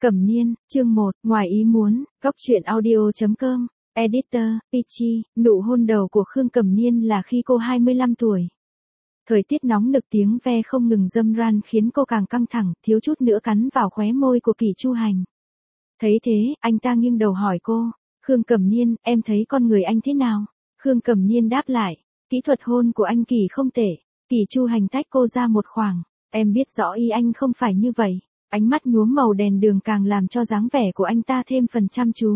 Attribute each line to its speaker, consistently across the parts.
Speaker 1: Cẩm Niên, chương 1, ngoài ý muốn, góc truyện audio.com, editor, Peachy, nụ hôn đầu của Khương Cẩm Niên là khi cô 25 tuổi. Thời tiết nóng nực tiếng ve không ngừng râm ran khiến cô càng căng thẳng, thiếu chút nữa cắn vào khóe môi của Kỷ Chu Hành. Thấy thế, anh ta nghiêng đầu hỏi cô, Khương Cẩm Niên, em thấy con người anh thế nào? Khương Cẩm Niên đáp lại, kỹ thuật hôn của anh Kỷ không tệ. Kỷ Chu Hành tách cô ra một khoảng, em biết rõ ý anh không phải như vậy. Ánh mắt nhuốm màu đèn đường càng làm cho dáng vẻ của anh ta thêm phần chăm chú.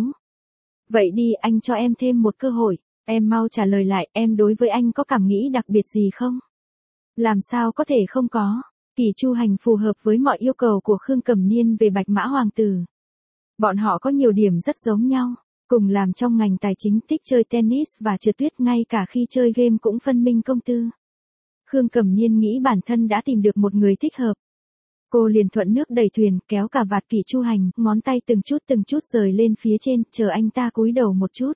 Speaker 1: Vậy đi, anh cho em thêm một cơ hội, em mau trả lời lại, em đối với anh có cảm nghĩ đặc biệt gì không? Làm sao có thể không có? Kỷ Chu Hành phù hợp với mọi yêu cầu của Khương Cẩm Niên về Bạch Mã Hoàng Tử. Bọn họ có nhiều điểm rất giống nhau, cùng làm trong ngành tài chính, thích chơi tennis và trượt tuyết, ngay cả khi chơi game cũng phân minh công tư. Khương Cẩm Niên nghĩ bản thân đã tìm được một người thích hợp. Cô liền thuận nước đẩy thuyền, kéo cả vạt Kỷ Chu Hành, ngón tay từng chút rời lên phía trên, chờ anh ta cúi đầu một chút.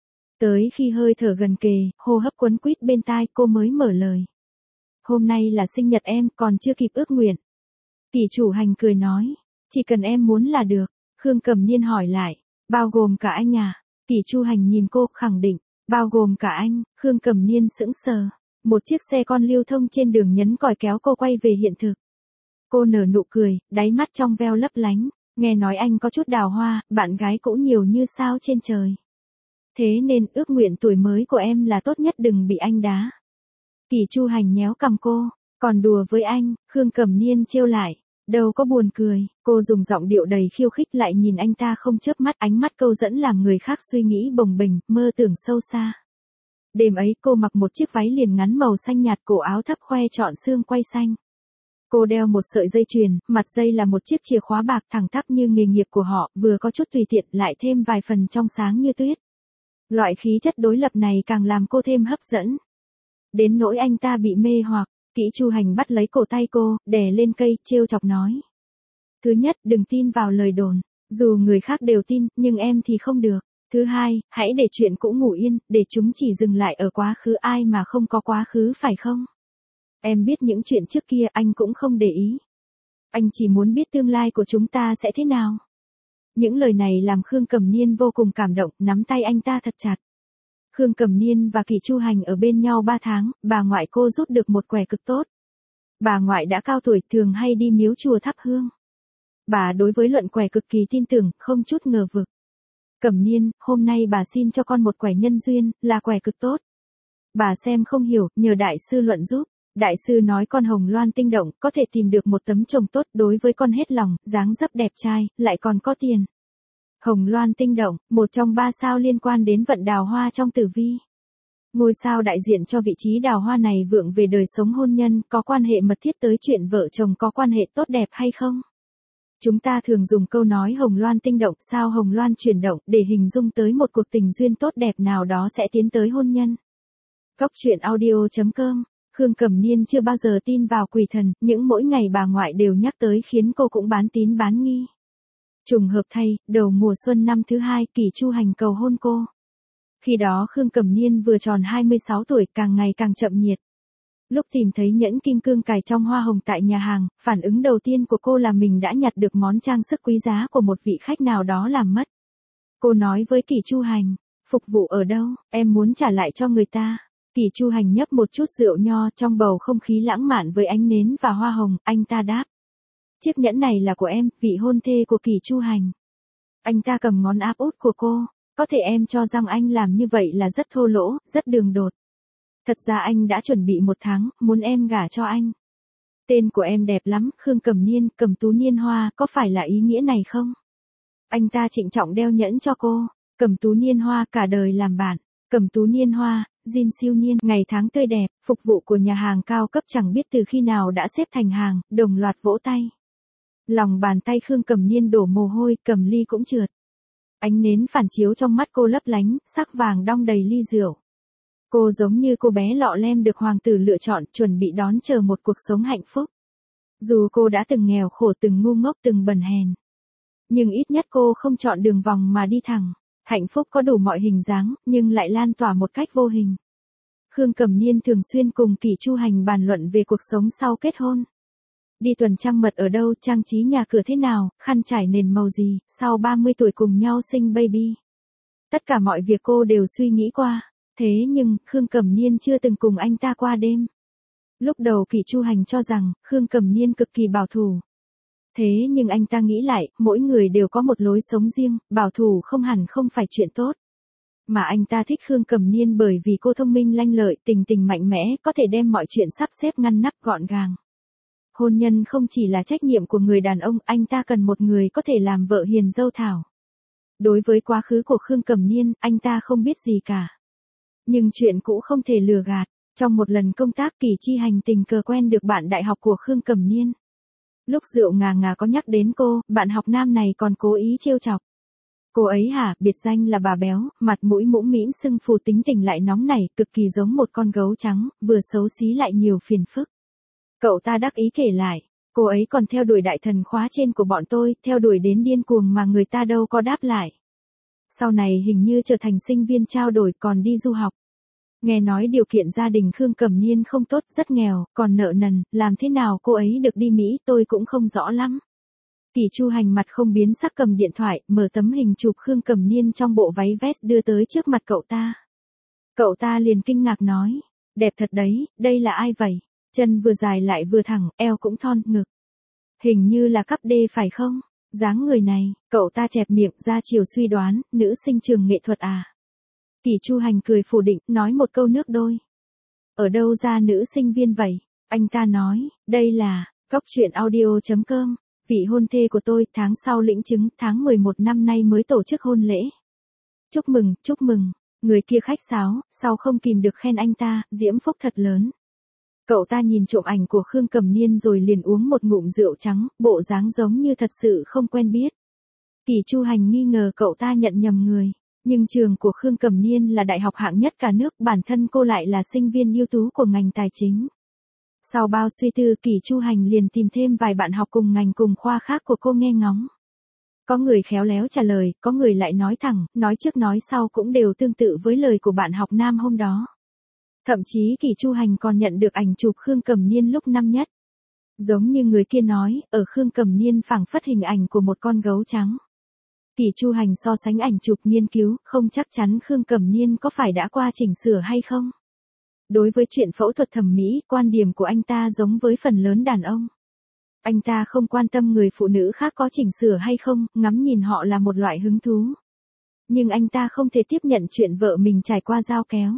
Speaker 1: Tới khi hơi thở gần kề, hô hấp quấn quýt bên tai, cô mới mở lời. Hôm nay là sinh nhật em, còn chưa kịp ước nguyện. Kỷ Chu Hành cười nói, chỉ cần em muốn là được. Khương Cẩm Niên hỏi lại, bao gồm cả anh à? Kỷ Chu Hành nhìn cô, khẳng định, bao gồm cả anh. Khương Cẩm Niên sững sờ. Một chiếc xe con lưu thông trên đường nhấn còi kéo cô quay về hiện thực. Cô nở nụ cười, đáy mắt trong veo lấp lánh, nghe nói anh có chút đào hoa, bạn gái cũng nhiều như sao trên trời. Thế nên ước nguyện tuổi mới của em là tốt nhất đừng bị anh đá. Kỷ Chu Hành nhéo cằm cô, còn đùa với anh, Khương Cẩm Niên trêu lại, đâu có buồn cười, cô dùng giọng điệu đầy khiêu khích lại nhìn anh ta không chớp mắt, ánh mắt câu dẫn làm người khác suy nghĩ bồng bềnh, mơ tưởng sâu xa. Đêm ấy cô mặc một chiếc váy liền ngắn màu xanh nhạt, cổ áo thấp khoe trọn xương quai xanh. Cô đeo một sợi dây chuyền, mặt dây là một chiếc chìa khóa bạc thẳng tắp như nghề nghiệp của họ, vừa có chút tùy tiện lại thêm vài phần trong sáng như tuyết. Loại khí chất đối lập này càng làm cô thêm hấp dẫn. Đến nỗi anh ta bị mê hoặc, Kỷ Chu Hành bắt lấy cổ tay cô, đè lên cây, trêu chọc nói. Thứ nhất, đừng tin vào lời đồn, dù người khác đều tin, nhưng em thì không được. Thứ hai, hãy để chuyện cũ ngủ yên, để chúng chỉ dừng lại ở quá khứ, ai mà không có quá khứ phải không? Em biết những chuyện trước kia anh cũng không để ý. Anh chỉ muốn biết tương lai của chúng ta sẽ thế nào. Những lời này làm Khương Cẩm Niên vô cùng cảm động, nắm tay anh ta thật chặt. Khương Cẩm Niên và Kỷ Chu Hành ở bên nhau 3 tháng, bà ngoại cô rút được một quẻ cực tốt. Bà ngoại đã cao tuổi, thường hay đi miếu chùa thắp hương. Bà đối với luận quẻ cực kỳ tin tưởng, không chút ngờ vực. Cẩm Niên, hôm nay bà xin cho con một quẻ nhân duyên, là quẻ cực tốt. Bà xem không hiểu, nhờ đại sư luận giúp. Đại sư nói con hồng loan tinh động, có thể tìm được một tấm chồng tốt, đối với con hết lòng, dáng dấp đẹp trai, lại còn có tiền. Hồng loan tinh động, một trong 3 sao liên quan đến vận đào hoa trong tử vi. Ngôi sao đại diện cho vị trí đào hoa này vượng về đời sống hôn nhân, có quan hệ mật thiết tới chuyện vợ chồng có quan hệ tốt đẹp hay không. Chúng ta thường dùng câu nói hồng loan tinh động, sao hồng loan chuyển động, để hình dung tới một cuộc tình duyên tốt đẹp nào đó sẽ tiến tới hôn nhân. Góc truyện audio.com. Khương Cẩm Niên chưa bao giờ tin vào quỷ thần, những mỗi ngày bà ngoại đều nhắc tới khiến cô cũng bán tín bán nghi. Trùng hợp thay, đầu mùa xuân năm thứ 2, Kỷ Chu Hành cầu hôn cô. Khi đó Khương Cẩm Niên vừa tròn 26 tuổi, càng ngày càng chậm nhiệt. Lúc tìm thấy nhẫn kim cương cài trong hoa hồng tại nhà hàng, phản ứng đầu tiên của cô là mình đã nhặt được món trang sức quý giá của một vị khách nào đó làm mất. Cô nói với Kỷ Chu Hành, phục vụ ở đâu, em muốn trả lại cho người ta. Kỷ Chu Hành nhấp một chút rượu nho, trong bầu không khí lãng mạn với ánh nến và hoa hồng, anh ta đáp. Chiếc nhẫn này là của em, vị hôn thê của Kỷ Chu Hành. Anh ta cầm ngón áp út của cô, có thể em cho rằng anh làm như vậy là rất thô lỗ, rất đường đột. Thật ra anh đã chuẩn bị 1 tháng, muốn em gả cho anh. Tên của em đẹp lắm, Khương Cẩm Niên, Cẩm Tú Niên Hoa, có phải là ý nghĩa này không? Anh ta trịnh trọng đeo nhẫn cho cô, Cẩm Tú Niên Hoa, cả đời làm bạn. Cẩm Tú Niên Hoa, Jin siêu niên, ngày tháng tươi đẹp, phục vụ của nhà hàng cao cấp chẳng biết từ khi nào đã xếp thành hàng, đồng loạt vỗ tay. Lòng bàn tay Khương Cẩm Niên đổ mồ hôi, cầm ly cũng trượt. Ánh nến phản chiếu trong mắt cô lấp lánh, sắc vàng đong đầy ly rượu. Cô giống như cô bé lọ lem được hoàng tử lựa chọn, chuẩn bị đón chờ một cuộc sống hạnh phúc. Dù cô đã từng nghèo khổ, từng ngu ngốc, từng bần hèn, nhưng ít nhất cô không chọn đường vòng mà đi thẳng. Hạnh phúc có đủ mọi hình dáng, nhưng lại lan tỏa một cách vô hình. Khương Cẩm Niên thường xuyên cùng Kỷ Chu Hành bàn luận về cuộc sống sau kết hôn. Đi tuần trăng mật ở đâu, trang trí nhà cửa thế nào, khăn trải nền màu gì, sau 30 tuổi cùng nhau sinh baby. Tất cả mọi việc cô đều suy nghĩ qua. Thế nhưng, Khương Cẩm Niên chưa từng cùng anh ta qua đêm. Lúc đầu Kỷ Chu Hành cho rằng, Khương Cẩm Niên cực kỳ bảo thủ. Thế nhưng anh ta nghĩ lại, mỗi người đều có một lối sống riêng, bảo thủ không hẳn không phải chuyện tốt. Mà anh ta thích Khương Cẩm Niên bởi vì cô thông minh lanh lợi, tình tình mạnh mẽ, có thể đem mọi chuyện sắp xếp ngăn nắp gọn gàng. Hôn nhân không chỉ là trách nhiệm của người đàn ông, anh ta cần một người có thể làm vợ hiền dâu thảo. Đối với quá khứ của Khương Cẩm Niên, anh ta không biết gì cả. Nhưng chuyện cũ không thể lừa gạt. Trong một lần công tác, Kỷ Chi Hành tình cờ quen được bạn đại học của Khương Cẩm Niên. Lúc rượu ngà ngà có nhắc đến cô, bạn học nam này còn cố ý trêu chọc. Cô ấy hả, biệt danh là bà béo, mặt mũi mũm mĩm sưng phù, tính tình lại nóng nảy, cực kỳ giống một con gấu trắng, vừa xấu xí lại nhiều phiền phức. Cậu ta đắc ý kể lại, cô ấy còn theo đuổi đại thần khóa trên của bọn tôi, theo đuổi đến điên cuồng mà người ta đâu có đáp lại. Sau này hình như trở thành sinh viên trao đổi, còn đi du học. Nghe nói điều kiện gia đình Khương Cẩm Niên không tốt, rất nghèo, còn nợ nần, làm thế nào cô ấy được đi Mỹ tôi cũng không rõ lắm. Kỷ Chu Hành mặt không biến sắc cầm điện thoại, mở tấm hình chụp Khương Cẩm Niên trong bộ váy vest đưa tới trước mặt cậu ta. Cậu ta liền kinh ngạc nói, đẹp thật đấy, đây là ai vậy? Chân vừa dài lại vừa thẳng, eo cũng thon, ngực. Hình như là cắp đê phải không? Dáng người này, cậu ta chẹp miệng ra chiều suy đoán, nữ sinh trường nghệ thuật à? Kỷ Chu Hành cười phủ định, nói một câu nước đôi. Ở đâu ra nữ sinh viên vậy? Anh ta nói, đây là, Cóc Truyện Audio.com, vị hôn thê của tôi, tháng sau lĩnh chứng, tháng 11 năm nay mới tổ chức hôn lễ. Chúc mừng, chúc mừng, người kia khách sáo, sau không kìm được khen anh ta, diễm phúc thật lớn. Cậu ta nhìn trộm ảnh của Khương Cẩm Niên rồi liền uống một ngụm rượu trắng, bộ dáng giống như thật sự không quen biết. Kỷ Chu Hành nghi ngờ cậu ta nhận nhầm người. Nhưng trường của Khương Cẩm Niên là đại học hạng nhất cả nước, bản thân cô lại là sinh viên ưu tú của ngành tài chính. Sau bao suy tư, Kỷ Chu Hành liền tìm thêm vài bạn học cùng ngành cùng khoa khác của cô nghe ngóng. Có người khéo léo trả lời, có người lại nói thẳng, nói trước nói sau cũng đều tương tự với lời của bạn học nam hôm đó. Thậm chí Kỷ Chu Hành còn nhận được ảnh chụp Khương Cẩm Niên lúc năm nhất. Giống như người kia nói, ở Khương Cẩm Niên phảng phất hình ảnh của một con gấu trắng. Kỷ Chu Hành so sánh ảnh chụp nghiên cứu, không chắc chắn Khương Cẩm Niên có phải đã qua chỉnh sửa hay không. Đối với chuyện phẫu thuật thẩm mỹ, quan điểm của anh ta giống với phần lớn đàn ông. Anh ta không quan tâm người phụ nữ khác có chỉnh sửa hay không, ngắm nhìn họ là một loại hứng thú. Nhưng anh ta không thể tiếp nhận chuyện vợ mình trải qua dao kéo.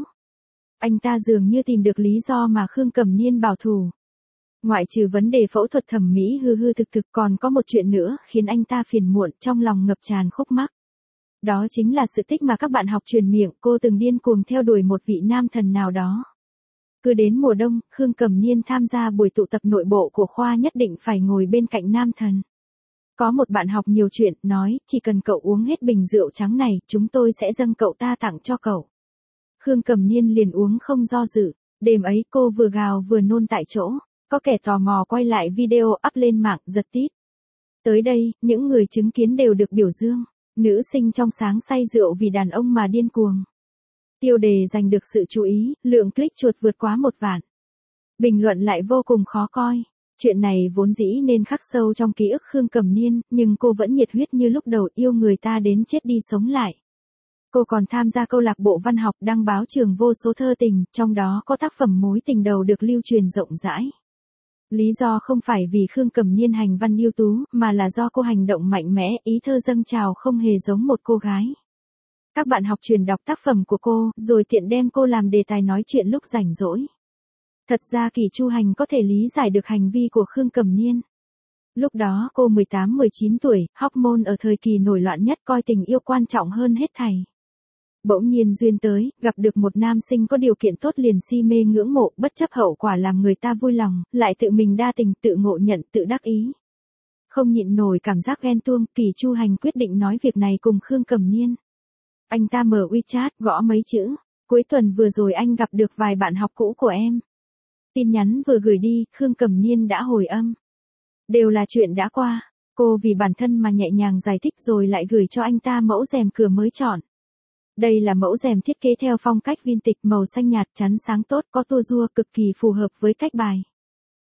Speaker 1: Anh ta dường như tìm được lý do mà Khương Cẩm Niên bảo thủ. Ngoại trừ vấn đề phẫu thuật thẩm mỹ hư hư thực thực, còn có một chuyện nữa khiến anh ta phiền muộn, trong lòng ngập tràn khúc mắc. Đó chính là sự tích mà các bạn học truyền miệng, cô từng điên cuồng theo đuổi một vị nam thần nào đó. Cứ đến mùa đông, Khương Cẩm Niên tham gia buổi tụ tập nội bộ của khoa nhất định phải ngồi bên cạnh nam thần. Có một bạn học nhiều chuyện, nói, chỉ cần cậu uống hết bình rượu trắng này, chúng tôi sẽ dâng cậu ta tặng cho cậu. Khương Cẩm Niên liền uống không do dự. Đêm ấy cô vừa gào vừa nôn tại chỗ. Có kẻ tò mò quay lại video up lên mạng, giật tít. Tới đây, những người chứng kiến đều được biểu dương. Nữ sinh trong sáng say rượu vì đàn ông mà điên cuồng. Tiêu đề giành được sự chú ý, lượng click chuột vượt quá 1 vạn. Bình luận lại vô cùng khó coi. Chuyện này vốn dĩ nên khắc sâu trong ký ức Khương Cẩm Niên, nhưng cô vẫn nhiệt huyết như lúc đầu, yêu người ta đến chết đi sống lại. Cô còn tham gia câu lạc bộ văn học, đăng báo trường vô số thơ tình, trong đó có tác phẩm Mối tình đầu được lưu truyền rộng rãi. Lý do không phải vì Khương Cẩm Niên hành văn ưu tú, mà là do cô hành động mạnh mẽ, ý thơ dâng trào không hề giống một cô gái. Các bạn học truyền đọc tác phẩm của cô, rồi tiện đem cô làm đề tài nói chuyện lúc rảnh rỗi. Thật ra Kỷ Chu Hành có thể lý giải được hành vi của Khương Cẩm Niên. Lúc đó cô 18-19 tuổi, hormone ở thời kỳ nổi loạn nhất, coi tình yêu quan trọng hơn hết thảy. Bỗng nhiên duyên tới, gặp được một nam sinh có điều kiện tốt liền si mê ngưỡng mộ, bất chấp hậu quả làm người ta vui lòng, lại tự mình đa tình, tự ngộ nhận, tự đắc ý. Không nhịn nổi cảm giác ghen tuông, Kỷ Chu Hành quyết định nói việc này cùng Khương Cẩm Niên. Anh ta mở WeChat, gõ mấy chữ. Cuối tuần vừa rồi anh gặp được vài bạn học cũ của em. Tin nhắn vừa gửi đi, Khương Cẩm Niên đã hồi âm. Đều là chuyện đã qua. Cô vì bản thân mà nhẹ nhàng giải thích rồi lại gửi cho anh ta mẫu rèm cửa mới chọn. Đây là mẫu rèm thiết kế theo phong cách vintage, màu xanh nhạt, chắn sáng tốt, có tua rua, cực kỳ phù hợp với cách bài.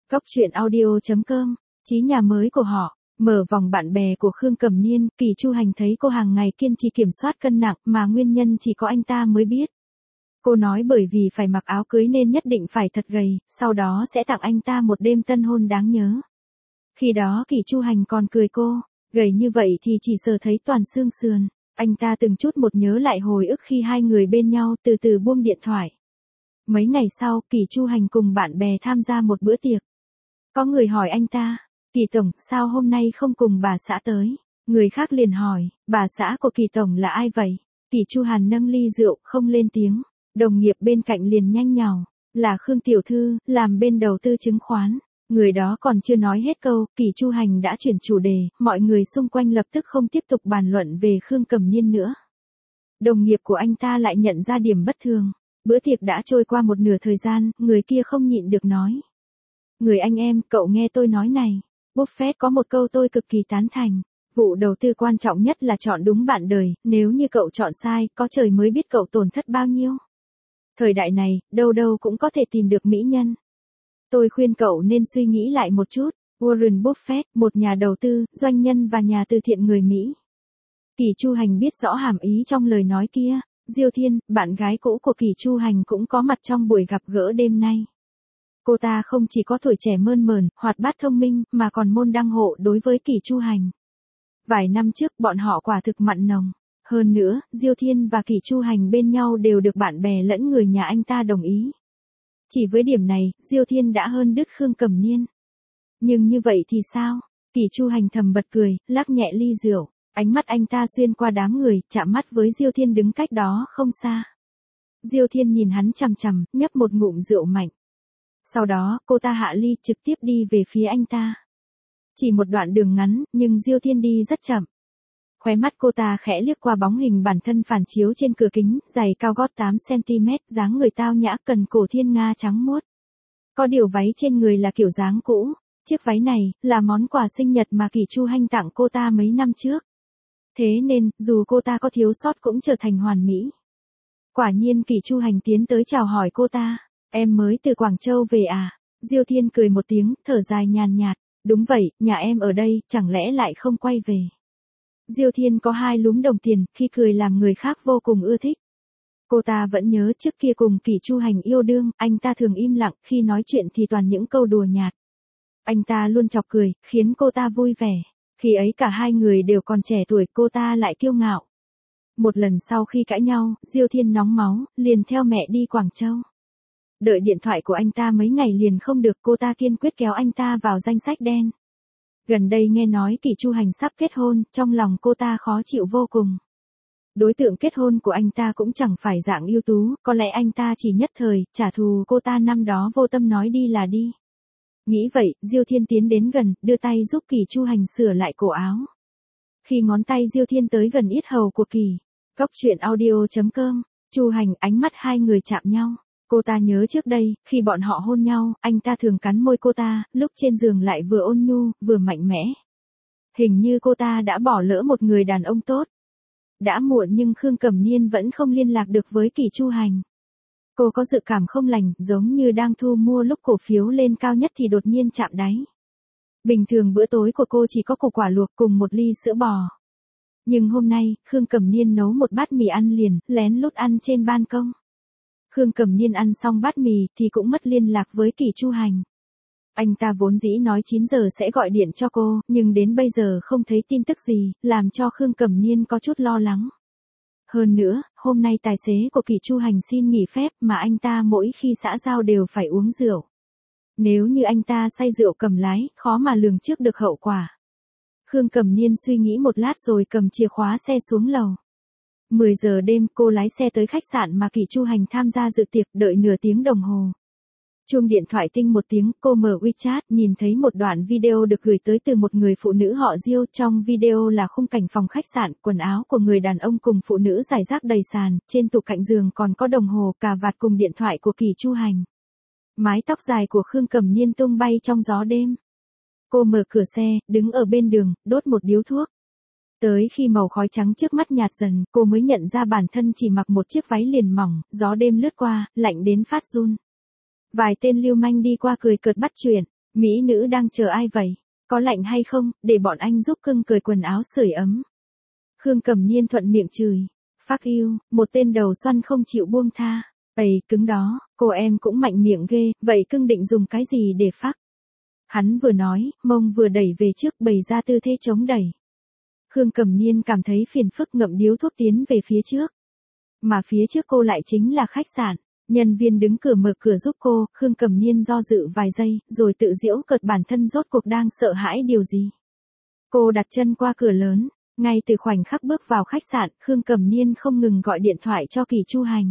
Speaker 1: Cốc truyện audio.com, chí nhà mới của họ. Mở vòng bạn bè của Khương Cẩm Niên, Kỷ Chu Hành thấy cô hàng ngày kiên trì kiểm soát cân nặng mà nguyên nhân chỉ có anh ta mới biết. Cô nói bởi vì phải mặc áo cưới nên nhất định phải thật gầy, sau đó sẽ tặng anh ta một đêm tân hôn đáng nhớ. Khi đó Kỷ Chu Hành còn cười cô, gầy như vậy thì chỉ sợ thấy toàn xương sườn. Anh ta từng chút một nhớ lại hồi ức khi hai người bên nhau, từ từ buông điện thoại. Mấy ngày sau, Kỷ Chu Hành cùng bạn bè tham gia một bữa tiệc. Có người hỏi anh ta, Kỷ Tổng, sao hôm nay không cùng bà xã tới? Người khác liền hỏi, bà xã của Kỷ Tổng là ai vậy? Kỷ Chu Hàn nâng ly rượu, không lên tiếng. Đồng nghiệp bên cạnh liền nhanh nhảu, là Khương Tiểu Thư, làm bên đầu tư chứng khoán. Người đó còn chưa nói hết câu, Kỷ Chu Hành đã chuyển chủ đề, mọi người xung quanh lập tức không tiếp tục bàn luận về Khương Cẩm Niên nữa. Đồng nghiệp của anh ta lại nhận ra điểm bất thường. Bữa tiệc đã trôi qua một nửa thời gian, người kia không nhịn được nói. Người anh em, cậu nghe tôi nói này. Buffett có một câu tôi cực kỳ tán thành. Vụ đầu tư quan trọng nhất là chọn đúng bạn đời, nếu như cậu chọn sai, có trời mới biết cậu tổn thất bao nhiêu. Thời đại này, đâu đâu cũng có thể tìm được mỹ nhân. Tôi khuyên cậu nên suy nghĩ lại một chút. Warren Buffett, một nhà đầu tư, doanh nhân và nhà từ thiện người Mỹ. Kỷ Chu Hành biết rõ hàm ý trong lời nói kia. Diêu Thiên, bạn gái cũ của Kỷ Chu Hành cũng có mặt trong buổi gặp gỡ đêm nay. Cô ta không chỉ có tuổi trẻ mơn mởn, hoạt bát thông minh, mà còn môn đăng hộ đối với Kỷ Chu Hành. Vài năm trước bọn họ quả thực mặn nồng. Hơn nữa, Diêu Thiên và Kỷ Chu Hành bên nhau đều được bạn bè lẫn người nhà anh ta đồng ý. Chỉ với điểm này, Diêu Thiên đã hơn đứt Khương Cẩm Niên. Nhưng như vậy thì sao? Kỷ Chu Hành thầm bật cười, lắc nhẹ ly rượu. Ánh mắt anh ta xuyên qua đám người, chạm mắt với Diêu Thiên đứng cách đó không xa. Diêu Thiên nhìn hắn chằm chằm, nhấp một ngụm rượu mạnh. Sau đó, cô ta hạ ly trực tiếp đi về phía anh ta. Chỉ một đoạn đường ngắn, nhưng Diêu Thiên đi rất chậm. Khóe mắt cô ta khẽ liếc qua bóng hình bản thân phản chiếu trên cửa kính, giày cao gót 8cm, dáng người tao nhã, cần cổ thiên nga trắng muốt. Có điều váy trên người là kiểu dáng cũ. Chiếc váy này, là món quà sinh nhật mà Kỷ Chu Hành tặng cô ta mấy năm trước. Thế nên, dù cô ta có thiếu sót cũng trở thành hoàn mỹ. Quả nhiên Kỷ Chu Hành tiến tới chào hỏi cô ta. Em mới từ Quảng Châu về à? Diêu Thiên cười một tiếng, thở dài nhàn nhạt. Đúng vậy, nhà em ở đây, chẳng lẽ lại không quay về? Diêu Thiên có hai lúm đồng tiền, khi cười làm người khác vô cùng ưa thích. Cô ta vẫn nhớ trước kia cùng Kỷ Chu Hành yêu đương, anh ta thường im lặng, khi nói chuyện thì toàn những câu đùa nhạt. Anh ta luôn chọc cười, khiến cô ta vui vẻ. Khi ấy cả hai người đều còn trẻ tuổi, cô ta lại kiêu ngạo. Một lần sau khi cãi nhau, Diêu Thiên nóng máu, liền theo mẹ đi Quảng Châu. Đợi điện thoại của anh ta mấy ngày liền không được, cô ta kiên quyết kéo anh ta vào danh sách đen. Gần đây nghe nói Kỷ Chu Hành sắp kết hôn, trong lòng cô ta khó chịu vô cùng. Đối tượng kết hôn của anh ta cũng chẳng phải dạng ưu tú, có lẽ anh ta chỉ nhất thời, trả thù cô ta năm đó vô tâm nói đi là đi. Nghĩ vậy, Diêu Thiên tiến đến gần, đưa tay giúp Kỷ Chu Hành sửa lại cổ áo. Khi ngón tay Diêu Thiên tới gần yết hầu của Kỷ, Cốc truyện audio.com, Chu Hành, ánh mắt hai người chạm nhau. Cô ta nhớ trước đây, khi bọn họ hôn nhau, anh ta thường cắn môi cô ta, lúc trên giường lại vừa ôn nhu, vừa mạnh mẽ. Hình như cô ta đã bỏ lỡ một người đàn ông tốt. Đã muộn nhưng Khương Cẩm Niên vẫn không liên lạc được với Kỷ Chu Hành. Cô có dự cảm không lành, giống như đang thu mua lúc cổ phiếu lên cao nhất thì đột nhiên chạm đáy. Bình thường bữa tối của cô chỉ có củ quả luộc cùng một ly sữa bò. Nhưng hôm nay, Khương Cẩm Niên nấu một bát mì ăn liền, lén lút ăn trên ban công. Khương Cẩm Niên ăn xong bát mì thì cũng mất liên lạc với Kỷ Chu Hành. Anh ta vốn dĩ nói 9 giờ sẽ gọi điện cho cô, nhưng đến bây giờ không thấy tin tức gì, làm cho Khương Cẩm Niên có chút lo lắng. Hơn nữa, hôm nay tài xế của Kỷ Chu Hành xin nghỉ phép mà anh ta mỗi khi xã giao đều phải uống rượu. Nếu như anh ta say rượu cầm lái, khó mà lường trước được hậu quả. Khương Cẩm Niên suy nghĩ một lát rồi cầm chìa khóa xe xuống lầu. 10 giờ đêm cô lái xe tới khách sạn mà Kỷ Chu Hành tham gia dự tiệc, đợi nửa tiếng đồng hồ. Chuông điện thoại tinh một tiếng, cô mở WeChat, nhìn thấy một đoạn video được gửi tới từ một người phụ nữ họ Diêu. Trong video là khung cảnh phòng khách sạn, quần áo của người đàn ông cùng phụ nữ rải rác đầy sàn, trên tủ cạnh giường còn có đồng hồ, cà vạt cùng điện thoại của Kỷ Chu Hành. Mái tóc dài của Khương Cẩm Niên tung bay trong gió đêm. Cô mở cửa xe, đứng ở bên đường, đốt một điếu thuốc. Tới khi màu khói trắng trước mắt nhạt dần, cô mới nhận ra bản thân chỉ mặc một chiếc váy liền mỏng, gió đêm lướt qua, lạnh đến phát run. Vài tên lưu manh đi qua cười cợt bắt chuyện, Mỹ nữ đang chờ ai vậy? Có lạnh hay không, để bọn anh giúp cưng cởi quần áo sưởi ấm. Khương Cẩm Niên thuận miệng chửi. Fuck you, một tên đầu xoăn không chịu buông tha. Ầy, cứng đó, cô em cũng mạnh miệng ghê, vậy cưng định dùng cái gì để fuck? Hắn vừa nói, mông vừa đẩy về trước bày ra tư thế chống đẩy. Khương Cẩm Niên cảm thấy phiền phức ngậm điếu thuốc tiến về phía trước. Mà phía trước cô lại chính là khách sạn. Nhân viên đứng cửa mở cửa giúp cô, Khương Cẩm Niên do dự vài giây, rồi tự giễu cợt bản thân rốt cuộc đang sợ hãi điều gì. Cô đặt chân qua cửa lớn, ngay từ khoảnh khắc bước vào khách sạn, Khương Cẩm Niên không ngừng gọi điện thoại cho Kỷ Chu Hành.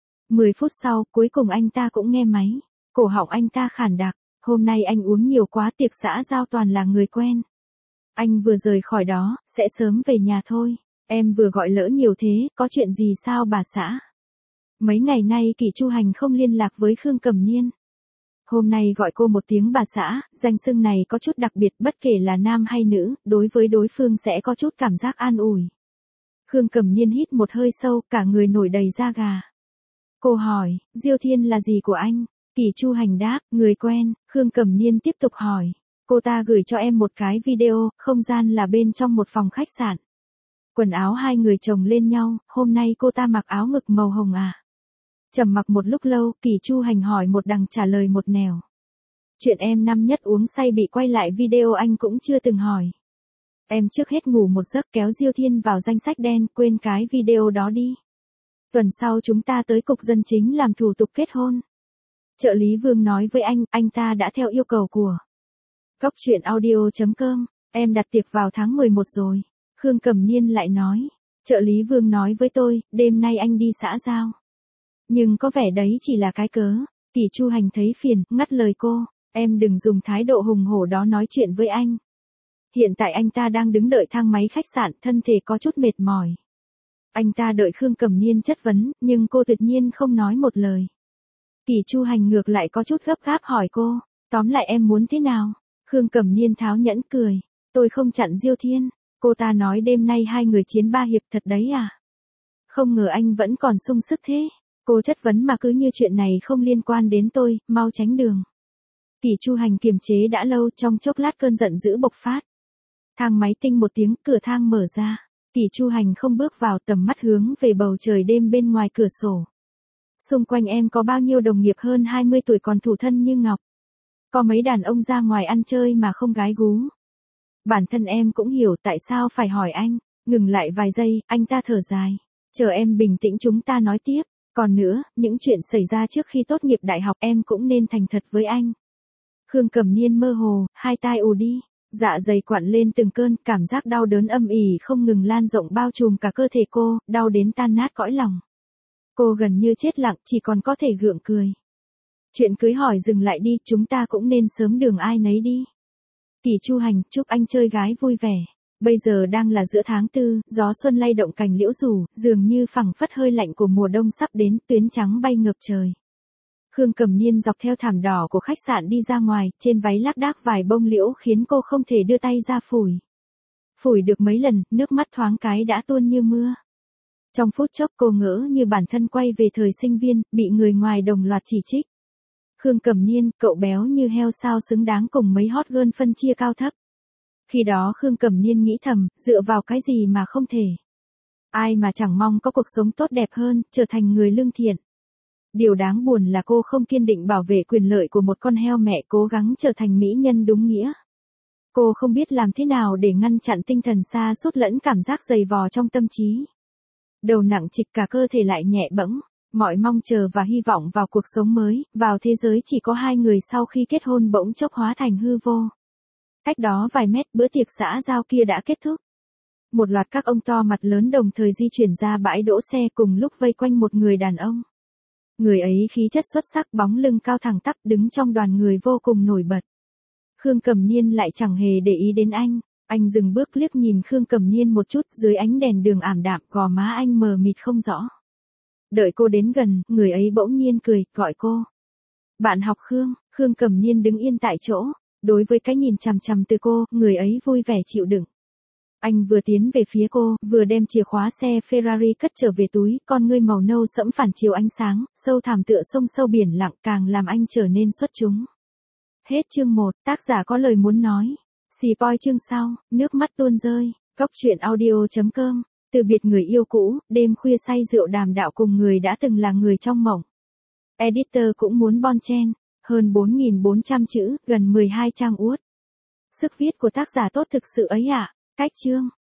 Speaker 1: 10 phút sau, cuối cùng anh ta cũng nghe máy. Cổ họng anh ta khản đặc, hôm nay anh uống nhiều quá, tiệc xã giao toàn là người quen. Anh vừa rời khỏi đó, sẽ sớm về nhà thôi. Em vừa gọi lỡ nhiều thế, có chuyện gì sao bà xã? Mấy ngày nay Kỷ Chu Hành không liên lạc với Khương Cẩm Niên. Hôm nay gọi cô một tiếng bà xã, danh xưng này có chút đặc biệt, bất kể là nam hay nữ, đối với đối phương sẽ có chút cảm giác an ủi. Khương Cẩm Niên hít một hơi sâu, cả người nổi đầy da gà. Cô hỏi, Diêu Thiên là gì của anh? Kỷ Chu Hành đáp, người quen. Khương Cẩm Niên tiếp tục hỏi, cô ta gửi cho em một cái video, không gian là bên trong một phòng khách sạn. Quần áo hai người chồng lên nhau, hôm nay cô ta mặc áo ngực màu hồng à? Trầm mặc một lúc lâu, Kỷ Chu Hành hỏi một đằng trả lời một nẻo. Chuyện em năm nhất uống say bị quay lại video anh cũng chưa từng hỏi. Em trước hết ngủ một giấc kéo Diêu Thiên vào danh sách đen, quên cái video đó đi. Tuần sau chúng ta tới cục dân chính làm thủ tục kết hôn. Trợ lý Vương nói với anh ta đã theo yêu cầu của Cóc Truyện Audio.com, em đặt tiệc vào tháng 11 rồi. Khương Cẩm Niên lại nói, trợ lý Vương nói với tôi, đêm nay anh đi xã giao. Nhưng có vẻ đấy chỉ là cái cớ. Kỷ Chu Hành thấy phiền, ngắt lời cô, em đừng dùng thái độ hùng hổ đó nói chuyện với anh. Hiện tại anh ta đang đứng đợi thang máy khách sạn, thân thể có chút mệt mỏi. Anh ta đợi Khương Cẩm Niên chất vấn, nhưng cô tuyệt nhiên không nói một lời. Kỷ Chu Hành ngược lại có chút gấp gáp hỏi cô, tóm lại em muốn thế nào? Khương Cẩm Niên tháo nhẫn cười, tôi không chặn Diêu Thiên. Cô ta nói đêm nay hai người chiến 3 hiệp thật đấy à? Không ngờ anh vẫn còn sung sức thế. Cô chất vấn mà cứ như chuyện này không liên quan đến tôi, mau tránh đường. Kỷ Chu Hành kiềm chế đã lâu, trong chốc lát cơn giận dữ bộc phát. Thang máy tinh một tiếng, cửa thang mở ra. Kỷ Chu Hành không bước vào, tầm mắt hướng về bầu trời đêm bên ngoài cửa sổ. Xung quanh em có bao nhiêu đồng nghiệp hơn 20 tuổi còn thủ thân như ngọc. Có mấy đàn ông ra ngoài ăn chơi mà không gái gú. Bản thân em cũng hiểu tại sao phải hỏi anh. Ngừng lại vài giây, anh ta thở dài. Chờ em bình tĩnh chúng ta nói tiếp. Còn nữa, những chuyện xảy ra trước khi tốt nghiệp đại học em cũng nên thành thật với anh. Khương Cẩm Niên mơ hồ, hai tai ù đi. Dạ dày quặn lên từng cơn, cảm giác đau đớn âm ỉ không ngừng lan rộng bao trùm cả cơ thể cô, đau đến tan nát cõi lòng. Cô gần như chết lặng, chỉ còn có thể gượng cười. Chuyện cưới hỏi dừng lại đi, chúng ta cũng nên sớm đường ai nấy đi. Kỷ Chu Hành, chúc anh chơi gái vui vẻ. Bây giờ đang là giữa tháng 4, gió xuân lay động cành liễu rủ, dường như phẳng phất hơi lạnh của mùa đông sắp đến, tuyến trắng bay ngập trời. Khương Cẩm Niên dọc theo thảm đỏ của khách sạn đi ra ngoài, trên váy lác đác vài bông liễu khiến cô không thể đưa tay ra phủi. Phủi được mấy lần, nước mắt thoáng cái đã tuôn như mưa. Trong phút chốc cô ngỡ như bản thân quay về thời sinh viên, bị người ngoài đồng loạt chỉ trích. Khương Cẩm Niên, cậu béo như heo sao xứng đáng cùng mấy hot girl phân chia cao thấp. Khi đó Khương Cẩm Niên nghĩ thầm, dựa vào cái gì mà không thể. Ai mà chẳng mong có cuộc sống tốt đẹp hơn, trở thành người lương thiện. Điều đáng buồn là cô không kiên định bảo vệ quyền lợi của một con heo mẹ cố gắng trở thành mỹ nhân đúng nghĩa. Cô không biết làm thế nào để ngăn chặn tinh thần sa sút lẫn cảm giác dày vò trong tâm trí. Đầu nặng trịch cả cơ thể lại nhẹ bẫng, mọi mong chờ và hy vọng vào cuộc sống mới, vào thế giới chỉ có hai người sau khi kết hôn bỗng chốc hóa thành hư vô. Cách đó vài mét, bữa tiệc xã giao kia đã kết thúc. Một loạt các ông to mặt lớn đồng thời di chuyển ra bãi đỗ xe cùng lúc vây quanh một người đàn ông. Người ấy khí chất xuất sắc, bóng lưng cao thẳng tắp, đứng trong đoàn người vô cùng nổi bật. Khương Cẩm Niên lại chẳng hề để ý đến anh. Anh dừng bước liếc nhìn Khương Cẩm Niên một chút, dưới ánh đèn đường ảm đạm, gò má anh mờ mịt không rõ. Đợi cô đến gần, người ấy bỗng nhiên cười, gọi cô. Bạn học Khương. Khương Cẩm Niên đứng yên tại chỗ. Đối với cái nhìn chằm chằm từ cô, người ấy vui vẻ chịu đựng. Anh vừa tiến về phía cô, vừa đem chìa khóa xe Ferrari cất trở về túi, con ngươi màu nâu sẫm phản chiếu ánh sáng, sâu thẳm tựa sông sâu biển lặng càng làm anh trở nên xuất chúng. Hết chương 1, tác giả có lời muốn nói. Spoil chương sau, nước mắt tuôn rơi. Cốc truyện audio.com. Từ biệt người yêu cũ, đêm khuya say rượu đàm đạo cùng người đã từng là người trong mộng. Editor cũng muốn bon chen, hơn 4.400 chữ, gần 12 trang uất. Sức viết của tác giả tốt thực sự ấy ạ. Cách chương.